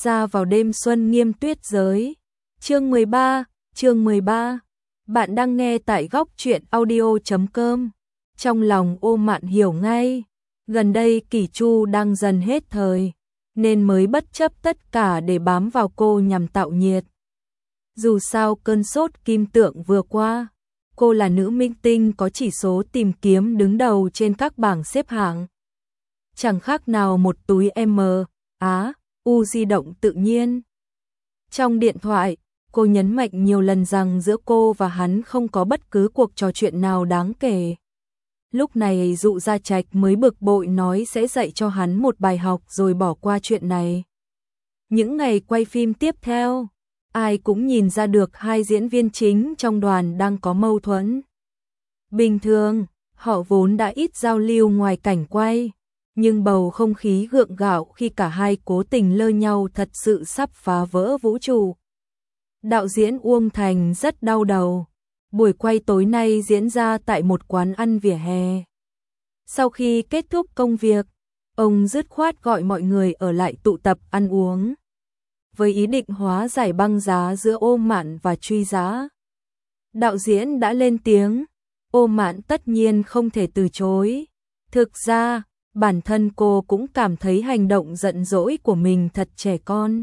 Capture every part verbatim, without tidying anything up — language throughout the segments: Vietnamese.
ra vào đêm xuân nghiêm tuyết giới. Chương mười ba, chương mười ba. Bạn đang nghe tại góc truyện audio chấm com. Trong lòng Ô Mạn hiểu ngay, gần đây Kỷ Chu đang dần hết thời, nên mới bất chấp tất cả để bám vào cô nhằm tạo nhiệt. Dù sao cơn sốt kim tượng vừa qua, cô là nữ minh tinh có chỉ số tìm kiếm đứng đầu trên các bảng xếp hạng. Chẳng khác nào một túi M, Á, U di động tự nhiên. Trong điện thoại, cô nhấn mạnh nhiều lần rằng giữa cô và hắn không có bất cứ cuộc trò chuyện nào đáng kể. Lúc này Dụ Gia Trạch mới bực bội nói sẽ dạy cho hắn một bài học rồi bỏ qua chuyện này. Những ngày quay phim tiếp theo, ai cũng nhìn ra được hai diễn viên chính trong đoàn đang có mâu thuẫn. Bình thường, họ vốn đã ít giao lưu ngoài cảnh quay, nhưng bầu không khí gượng gạo khi cả hai cố tình lơ nhau thật sự sắp phá vỡ vũ trụ. Đạo diễn Uông Thành rất đau đầu. Buổi quay tối nay diễn ra tại một quán ăn vỉa hè. Sau khi kết thúc công việc, ông dứt khoát gọi mọi người ở lại tụ tập ăn uống, với ý định hóa giải băng giá giữa Ô Mạn và Truy Giá. Đạo diễn đã lên tiếng, Ô Mạn tất nhiên không thể từ chối. Thực ra, bản thân cô cũng cảm thấy hành động giận dỗi của mình thật trẻ con.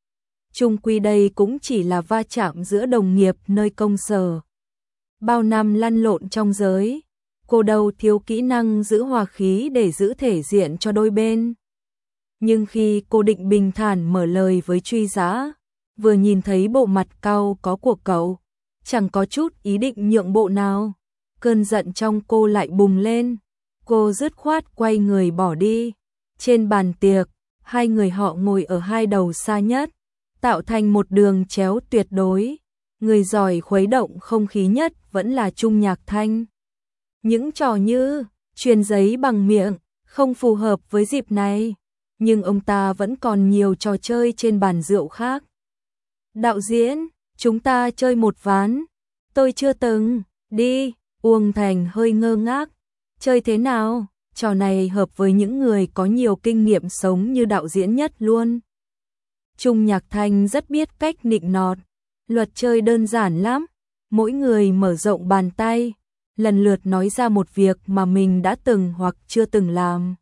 Chung quy đây cũng chỉ là va chạm giữa đồng nghiệp nơi công sở. Bao năm lăn lộn trong giới, cô đâu thiếu kỹ năng giữ hòa khí để giữ thể diện cho đôi bên. Nhưng khi cô định bình thản mở lời với Truy Giá, vừa nhìn thấy bộ mặt cau có của cậu, chẳng có chút ý định nhượng bộ nào, cơn giận trong cô lại bùng lên. Cô dứt khoát quay người bỏ đi. Trên bàn tiệc, hai người họ ngồi ở hai đầu xa nhất, tạo thành một đường chéo tuyệt đối. Người giỏi khuấy động không khí nhất vẫn là Trung Nhạc Thanh. Những trò như truyền giấy bằng miệng không phù hợp với dịp này, nhưng ông ta vẫn còn nhiều trò chơi trên bàn rượu khác. Đạo diễn, chúng ta chơi một ván. Tôi chưa từng. Đi. Uông Thành hơi ngơ ngác. Chơi thế nào? Trò này hợp với những người có nhiều kinh nghiệm sống như đạo diễn nhất luôn. Trung Nhạc Thanh rất biết cách nịnh nọt. Luật chơi đơn giản lắm. Mỗi người mở rộng bàn tay, lần lượt nói ra một việc mà mình đã từng hoặc chưa từng làm.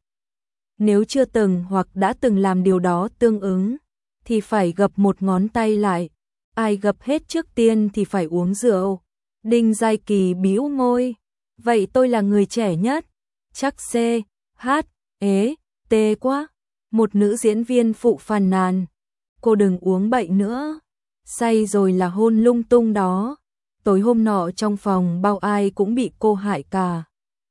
Nếu chưa từng hoặc đã từng làm điều đó tương ứng, thì phải gập một ngón tay lại. Ai gập hết trước tiên thì phải uống rượu. Đinh Giai Kỳ bĩu môi. Vậy tôi là người trẻ nhất. Chắc C, H, ế, T quá. Một nữ diễn viên phụ phàn nàn. Cô đừng uống bậy nữa. Say rồi là hôn lung tung đó. Tối hôm nọ trong phòng bao ai cũng bị cô hại cả.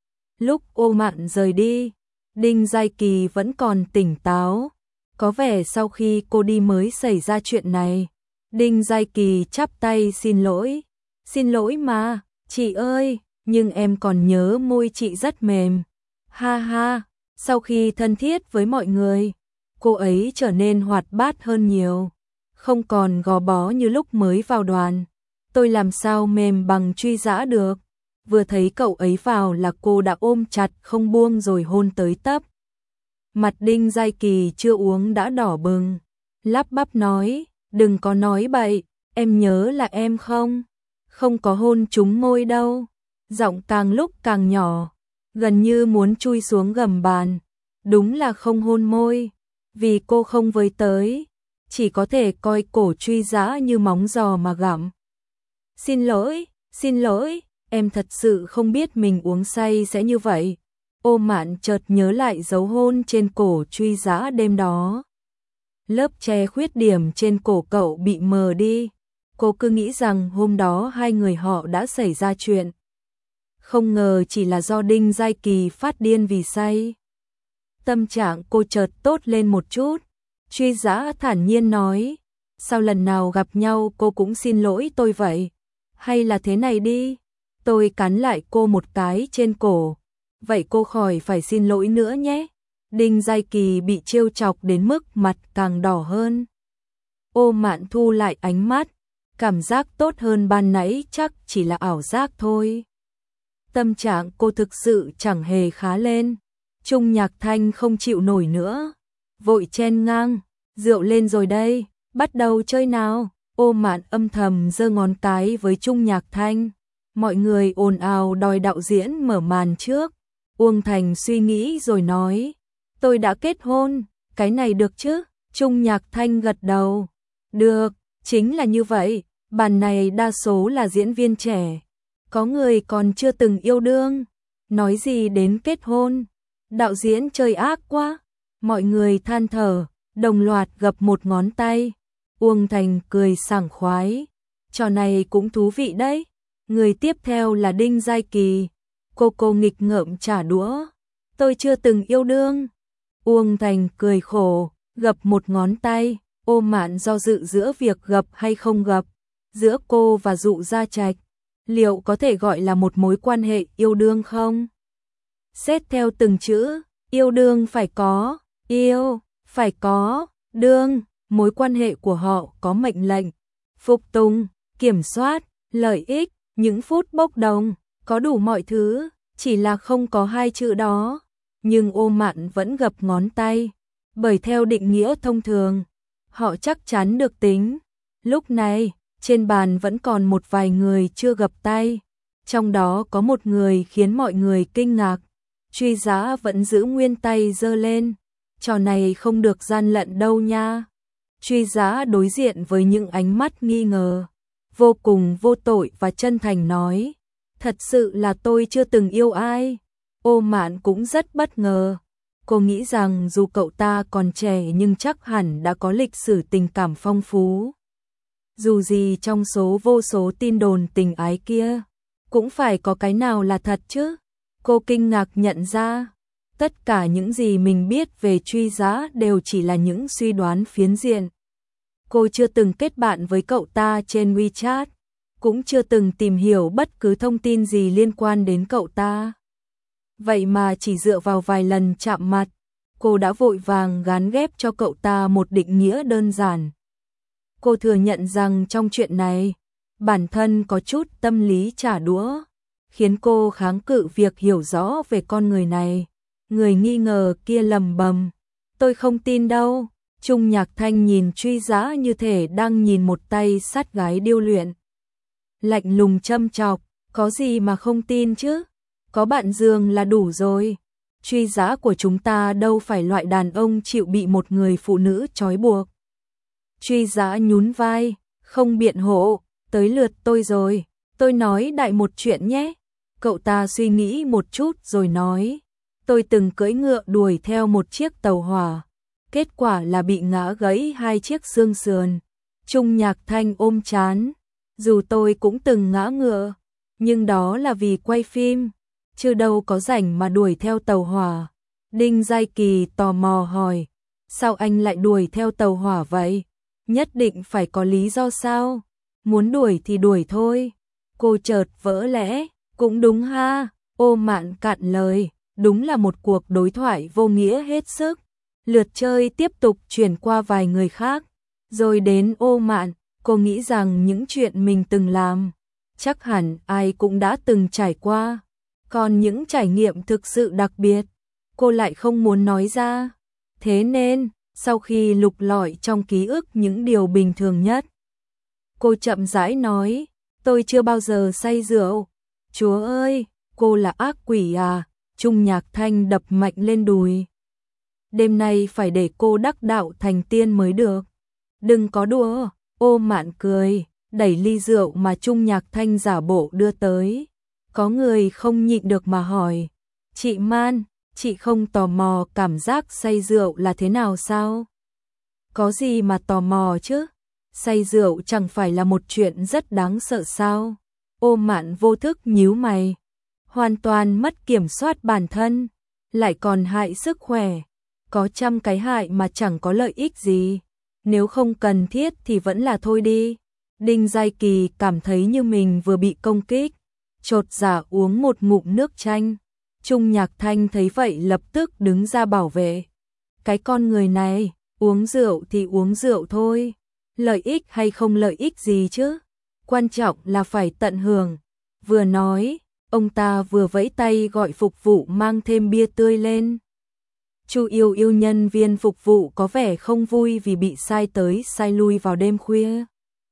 Lúc Ô Mạn rời đi, Đinh Giai Kỳ vẫn còn tỉnh táo. Có vẻ sau khi cô đi mới xảy ra chuyện này. Đinh Giai Kỳ chắp tay xin lỗi. Xin lỗi mà, chị ơi, nhưng em còn nhớ môi chị rất mềm. Ha ha, sau khi thân thiết với mọi người, cô ấy trở nên hoạt bát hơn nhiều. Không còn gò bó như lúc mới vào đoàn. Tôi làm sao mềm bằng Truy Giá được. Vừa thấy cậu ấy vào là cô đã ôm chặt không buông rồi hôn tới tấp. Mặt Đinh Giai Kỳ chưa uống đã đỏ bừng. Lắp bắp nói, đừng có nói bậy, em nhớ là em không. Không có hôn trúng môi đâu. Giọng càng lúc càng nhỏ, gần như muốn chui xuống gầm bàn. Đúng là không hôn môi, vì cô không với tới. Chỉ có thể coi cổ Truy Giá như móng giò mà gặm. Xin lỗi, xin lỗi, em thật sự không biết mình uống say sẽ như vậy. Ô Mạn chợt nhớ lại dấu hôn trên cổ Truy Giá đêm đó. Lớp che khuyết điểm trên cổ cậu bị mờ đi. Cô cứ nghĩ rằng hôm đó hai người họ đã xảy ra chuyện. Không ngờ chỉ là do Đinh Giai Kỳ phát điên vì say. Tâm trạng cô chợt tốt lên một chút. Truy Giá thản nhiên nói, sao lần nào gặp nhau cô cũng xin lỗi tôi vậy? Hay là thế này đi, tôi cắn lại cô một cái trên cổ, vậy cô khỏi phải xin lỗi nữa nhé. Đinh Giai Kỳ bị trêu chọc đến mức mặt càng đỏ hơn. Ô Mạn thu lại ánh mắt, cảm giác tốt hơn ban nãy chắc chỉ là ảo giác thôi. Tâm trạng cô thực sự chẳng hề khá lên. Trung Nhạc Thanh không chịu nổi nữa, vội chen ngang, Rượu lên rồi đây, bắt đầu chơi nào. Ô Mạn âm thầm giơ ngón cái với Trung Nhạc Thanh. Mọi người ồn ào đòi đạo diễn mở màn trước. Uông Thành suy nghĩ rồi nói, tôi đã kết hôn, cái này được chứ? Trung Nhạc Thanh gật đầu. Được, chính là như vậy, bàn này đa số là diễn viên trẻ. Có người còn chưa từng yêu đương, nói gì đến kết hôn. Đạo diễn chơi ác quá. Mọi người than thở, đồng loạt gập một ngón tay. Uông Thành cười sảng khoái. Trò này cũng thú vị đấy. Người tiếp theo là Đinh Giai Kỳ. Cô cô nghịch ngợm trả đũa. Tôi chưa từng yêu đương. Uông Thành cười khổ, gập một ngón tay. Ô Mạn do dự giữa việc gập hay không gập. Giữa cô và Dụ Gia Trạch, liệu có thể gọi là một mối quan hệ yêu đương không? Xét theo từng chữ, yêu đương phải có, yêu, phải có, đương, mối quan hệ của họ có mệnh lệnh, phục tùng, kiểm soát, lợi ích, những phút bốc đồng, có đủ mọi thứ, chỉ là không có hai chữ đó. Nhưng Ô Mạn vẫn gập ngón tay, bởi theo định nghĩa thông thường, họ chắc chắn được tính. Lúc này, trên bàn vẫn còn một vài người chưa gập tay, trong đó có một người khiến mọi người kinh ngạc. Truy Giá vẫn giữ nguyên tay giơ lên, trò này không được gian lận đâu nha. Truy Giá đối diện với những ánh mắt nghi ngờ, vô cùng vô tội và chân thành nói, thật sự là tôi chưa từng yêu ai. Ô Mạn cũng rất bất ngờ, cô nghĩ rằng dù cậu ta còn trẻ nhưng chắc hẳn đã có lịch sử tình cảm phong phú. Dù gì trong số vô số tin đồn tình ái kia, cũng phải có cái nào là thật chứ. Cô kinh ngạc nhận ra, tất cả những gì mình biết về Truy Giá đều chỉ là những suy đoán phiến diện. Cô chưa từng kết bạn với cậu ta trên WeChat, cũng chưa từng tìm hiểu bất cứ thông tin gì liên quan đến cậu ta. Vậy mà chỉ dựa vào vài lần chạm mặt, cô đã vội vàng gán ghép cho cậu ta một định nghĩa đơn giản. Cô thừa nhận rằng trong chuyện này, bản thân có chút tâm lý trả đũa, khiến cô kháng cự việc hiểu rõ về con người này. Người nghi ngờ kia lầm bầm, tôi không tin đâu. Trung Nhạc Thanh nhìn Truy Giá như thể đang nhìn một tay sát gái điêu luyện. Lạnh lùng châm chọc, có gì mà không tin chứ? Có bạn giường là đủ rồi. Truy Giá của chúng ta đâu phải loại đàn ông chịu bị một người phụ nữ trói buộc. Truy Giá nhún vai, không biện hộ, tới lượt tôi rồi, tôi nói đại một chuyện nhé. Cậu ta suy nghĩ một chút rồi nói, tôi từng cưỡi ngựa đuổi theo một chiếc tàu hỏa, kết quả là bị ngã gãy hai chiếc xương sườn. Trung Nhạc Thanh ôm chán, dù tôi cũng từng ngã ngựa, nhưng đó là vì quay phim, chứ đâu có rảnh mà đuổi theo tàu hỏa. Đinh Giai Kỳ tò mò hỏi, sao anh lại đuổi theo tàu hỏa vậy? Nhất định phải có lý do sao? Muốn đuổi thì đuổi thôi. Cô chợt vỡ lẽ, cũng đúng ha. Ô Mạn cạn lời, đúng là một cuộc đối thoại vô nghĩa hết sức. Lượt chơi tiếp tục chuyển qua vài người khác, rồi đến Ô Mạn. Cô nghĩ rằng những chuyện mình từng làm, chắc hẳn ai cũng đã từng trải qua. Còn những trải nghiệm thực sự đặc biệt, cô lại không muốn nói ra. Thế nên, sau khi lục lọi trong ký ức những điều bình thường nhất, cô chậm rãi nói, tôi chưa bao giờ say rượu. Chúa ơi, cô là ác quỷ à? Trung Nhạc Thanh đập mạnh lên đùi. Đêm nay phải để cô đắc đạo thành tiên mới được. Đừng có đùa. Ô Mạn cười, đẩy ly rượu mà Trung Nhạc Thanh giả bộ đưa tới. Có người không nhịn được mà hỏi, chị Man, chị không tò mò cảm giác say rượu là thế nào sao? Có gì mà tò mò chứ? Say rượu chẳng phải là một chuyện rất đáng sợ sao? Ô Mạn vô thức nhíu mày, hoàn toàn mất kiểm soát bản thân, lại còn hại sức khỏe. Có trăm cái hại mà chẳng có lợi ích gì. Nếu không cần thiết thì vẫn là thôi đi. Đinh Giai Kỳ cảm thấy như mình vừa bị công kích, chột dạ uống một ngụm nước chanh. Trung Nhạc Thanh thấy vậy lập tức đứng ra bảo vệ. Cái con người này, uống rượu thì uống rượu thôi. Lợi ích hay không lợi ích gì chứ? Quan trọng là phải tận hưởng. Vừa nói, ông ta vừa vẫy tay gọi phục vụ mang thêm bia tươi lên. Chu Yêu Yêu nhân viên phục vụ có vẻ không vui vì bị sai tới sai lui vào đêm khuya.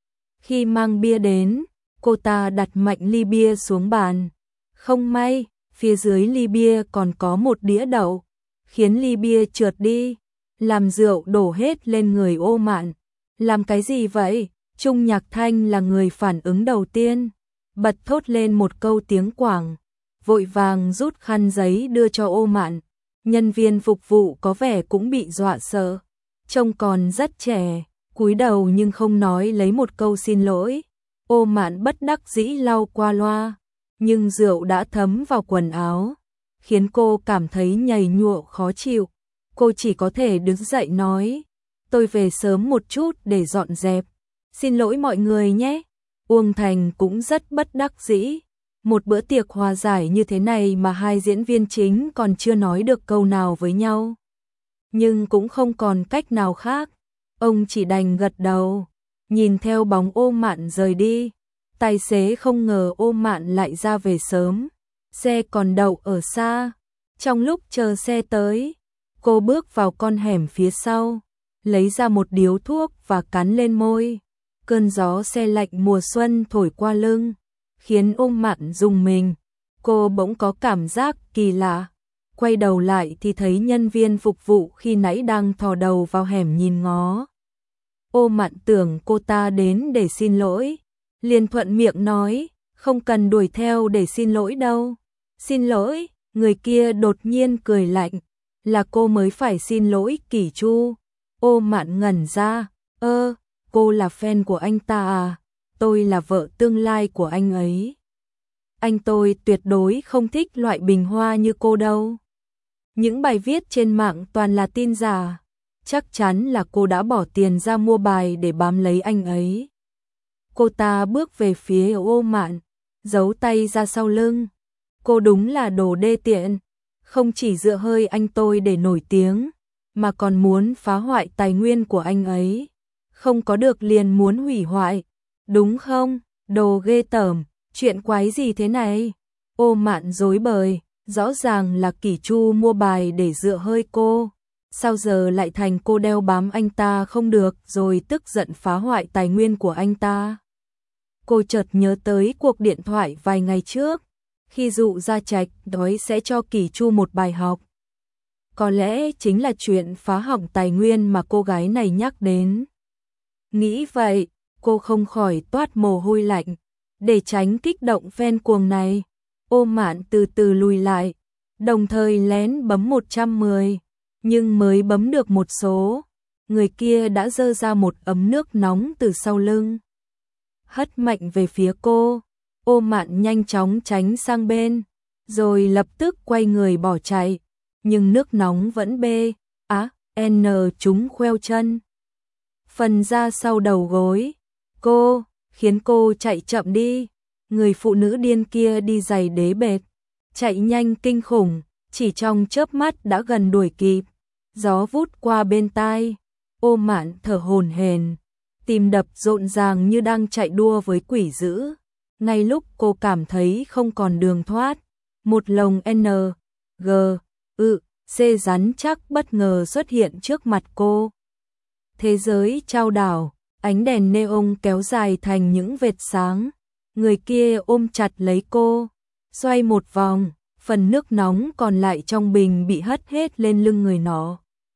Khi mang bia đến, cô ta đặt mạnh ly bia xuống bàn. Không may, phía dưới ly bia còn có một đĩa đậu, khiến ly bia trượt đi, làm rượu đổ hết lên người Ô Mạn. Làm cái gì vậy? Trung Nhạc Thanh là người phản ứng đầu tiên, bật thốt lên một câu tiếng Quảng, vội vàng rút khăn giấy đưa cho Ô Mạn. Nhân viên phục vụ có vẻ cũng bị dọa sợ, trông còn rất trẻ, cúi đầu nhưng không nói lấy một câu xin lỗi. Ô Mạn bất đắc dĩ lau qua loa, nhưng rượu đã thấm vào quần áo, khiến cô cảm thấy nhầy nhụa khó chịu. Cô chỉ có thể đứng dậy nói, tôi về sớm một chút để dọn dẹp. Xin lỗi mọi người nhé. Uông Thành cũng rất bất đắc dĩ. Một bữa tiệc hòa giải như thế này mà hai diễn viên chính còn chưa nói được câu nào với nhau. Nhưng cũng không còn cách nào khác. Ông chỉ đành gật đầu, nhìn theo bóng Ô Mạn rời đi. Tài xế không ngờ Ô Mạn lại ra về sớm. Xe còn đậu ở xa. Trong lúc chờ xe tới, cô bước vào con hẻm phía sau, lấy ra một điếu thuốc và cắn lên môi. Cơn gió se lạnh mùa xuân thổi qua lưng, khiến Ô Mạn rùng mình. Cô bỗng có cảm giác kỳ lạ. Quay đầu lại thì thấy nhân viên phục vụ khi nãy đang thò đầu vào hẻm nhìn ngó. Ô Mạn tưởng cô ta đến để xin lỗi, liền thuận miệng nói, không cần đuổi theo để xin lỗi đâu. Xin lỗi? Người kia đột nhiên cười lạnh, là cô mới phải xin lỗi Kỷ Chu. Ô Mạn ngẩn ra, ơ, cô là fan của anh ta à? Tôi là vợ tương lai của anh ấy. Anh tôi tuyệt đối không thích loại bình hoa như cô đâu. Những bài viết trên mạng toàn là tin giả. Chắc chắn là cô đã bỏ tiền ra mua bài để bám lấy anh ấy. Cô ta bước về phía Ô Mạn, giấu tay ra sau lưng. Cô đúng là đồ đê tiện, không chỉ dựa hơi anh tôi để nổi tiếng, mà còn muốn phá hoại tài nguyên của anh ấy. Không có được liền muốn hủy hoại, đúng không? Đồ ghê tởm, chuyện quái gì thế này? Ô Mạn rối bời, rõ ràng là Kỷ Chu mua bài để dựa hơi cô. Sao giờ lại thành cô đeo bám anh ta không được rồi tức giận phá hoại tài nguyên của anh ta? Cô chợt nhớ tới cuộc điện thoại vài ngày trước, khi dụ Gia Trạch nói sẽ cho Kỷ Chu một bài học. Có lẽ chính là chuyện phá hỏng tài nguyên mà cô gái này nhắc đến. Nghĩ vậy, cô không khỏi toát mồ hôi lạnh. Để tránh kích động fan cuồng này, Ô Mạn từ từ lùi lại, đồng thời lén bấm một trăm mười. Nhưng mới bấm được một số, người kia đã giơ ra một ấm nước nóng từ sau lưng, hất mạnh về phía cô. Ô Mạn nhanh chóng tránh sang bên, rồi lập tức quay người bỏ chạy. Nhưng nước nóng vẫn bê, á, n chúng khoeo chân. Phần da sau đầu gối, cô, khiến cô chạy chậm đi. Người phụ nữ điên kia đi giày đế bệt, chạy nhanh kinh khủng, chỉ trong chớp mắt đã gần đuổi kịp. Gió vút qua bên tai, Ô Mạn thở hổn hển, tim đập rộn ràng như đang chạy đua với quỷ dữ. Ngay lúc cô cảm thấy không còn đường thoát, một lồng N, G, ư, C rắn chắc bất ngờ xuất hiện trước mặt cô. Thế giới chao đảo, ánh đèn neon kéo dài thành những vệt sáng. Người kia ôm chặt lấy cô, xoay một vòng, phần nước nóng còn lại trong bình bị hất hết lên lưng người nó.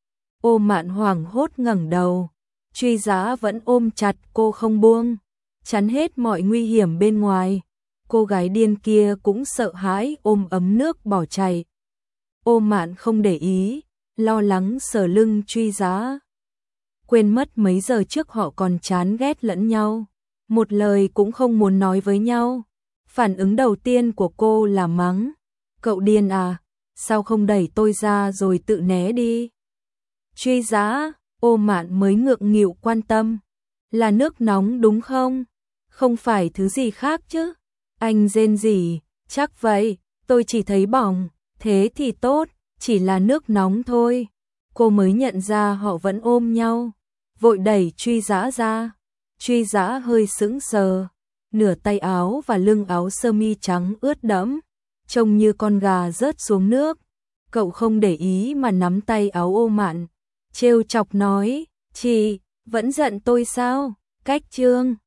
Ô Mạn hoảng hốt ngẩng đầu, Truy Giá vẫn ôm chặt cô không buông, chắn hết mọi nguy hiểm bên ngoài. Cô gái điên kia cũng sợ hãi ôm ấm nước bỏ chạy. Ô Mạn không để ý, lo lắng sờ lưng Truy Giá. Quên mất mấy giờ trước họ còn chán ghét lẫn nhau, một lời cũng không muốn nói với nhau. Phản ứng đầu tiên của cô là mắng, cậu điên à, sao không đẩy tôi ra rồi tự né đi. Truy Giá, Ô Mạn mới ngượng nghịu quan tâm, là nước nóng đúng không? Không phải thứ gì khác chứ? Anh rên rỉ, chắc vậy, tôi chỉ thấy bỏng, thế thì tốt, chỉ là nước nóng thôi. Cô mới nhận ra họ vẫn ôm nhau, vội đẩy Truy Giá ra. Truy Giá hơi sững sờ, nửa tay áo và lưng áo sơ mi trắng ướt đẫm, trông như con gà rớt xuống nước. cậu không để ý mà nắm tay áo Ô Mạn, trêu chọc nói, chị, vẫn giận tôi sao? Cách Trương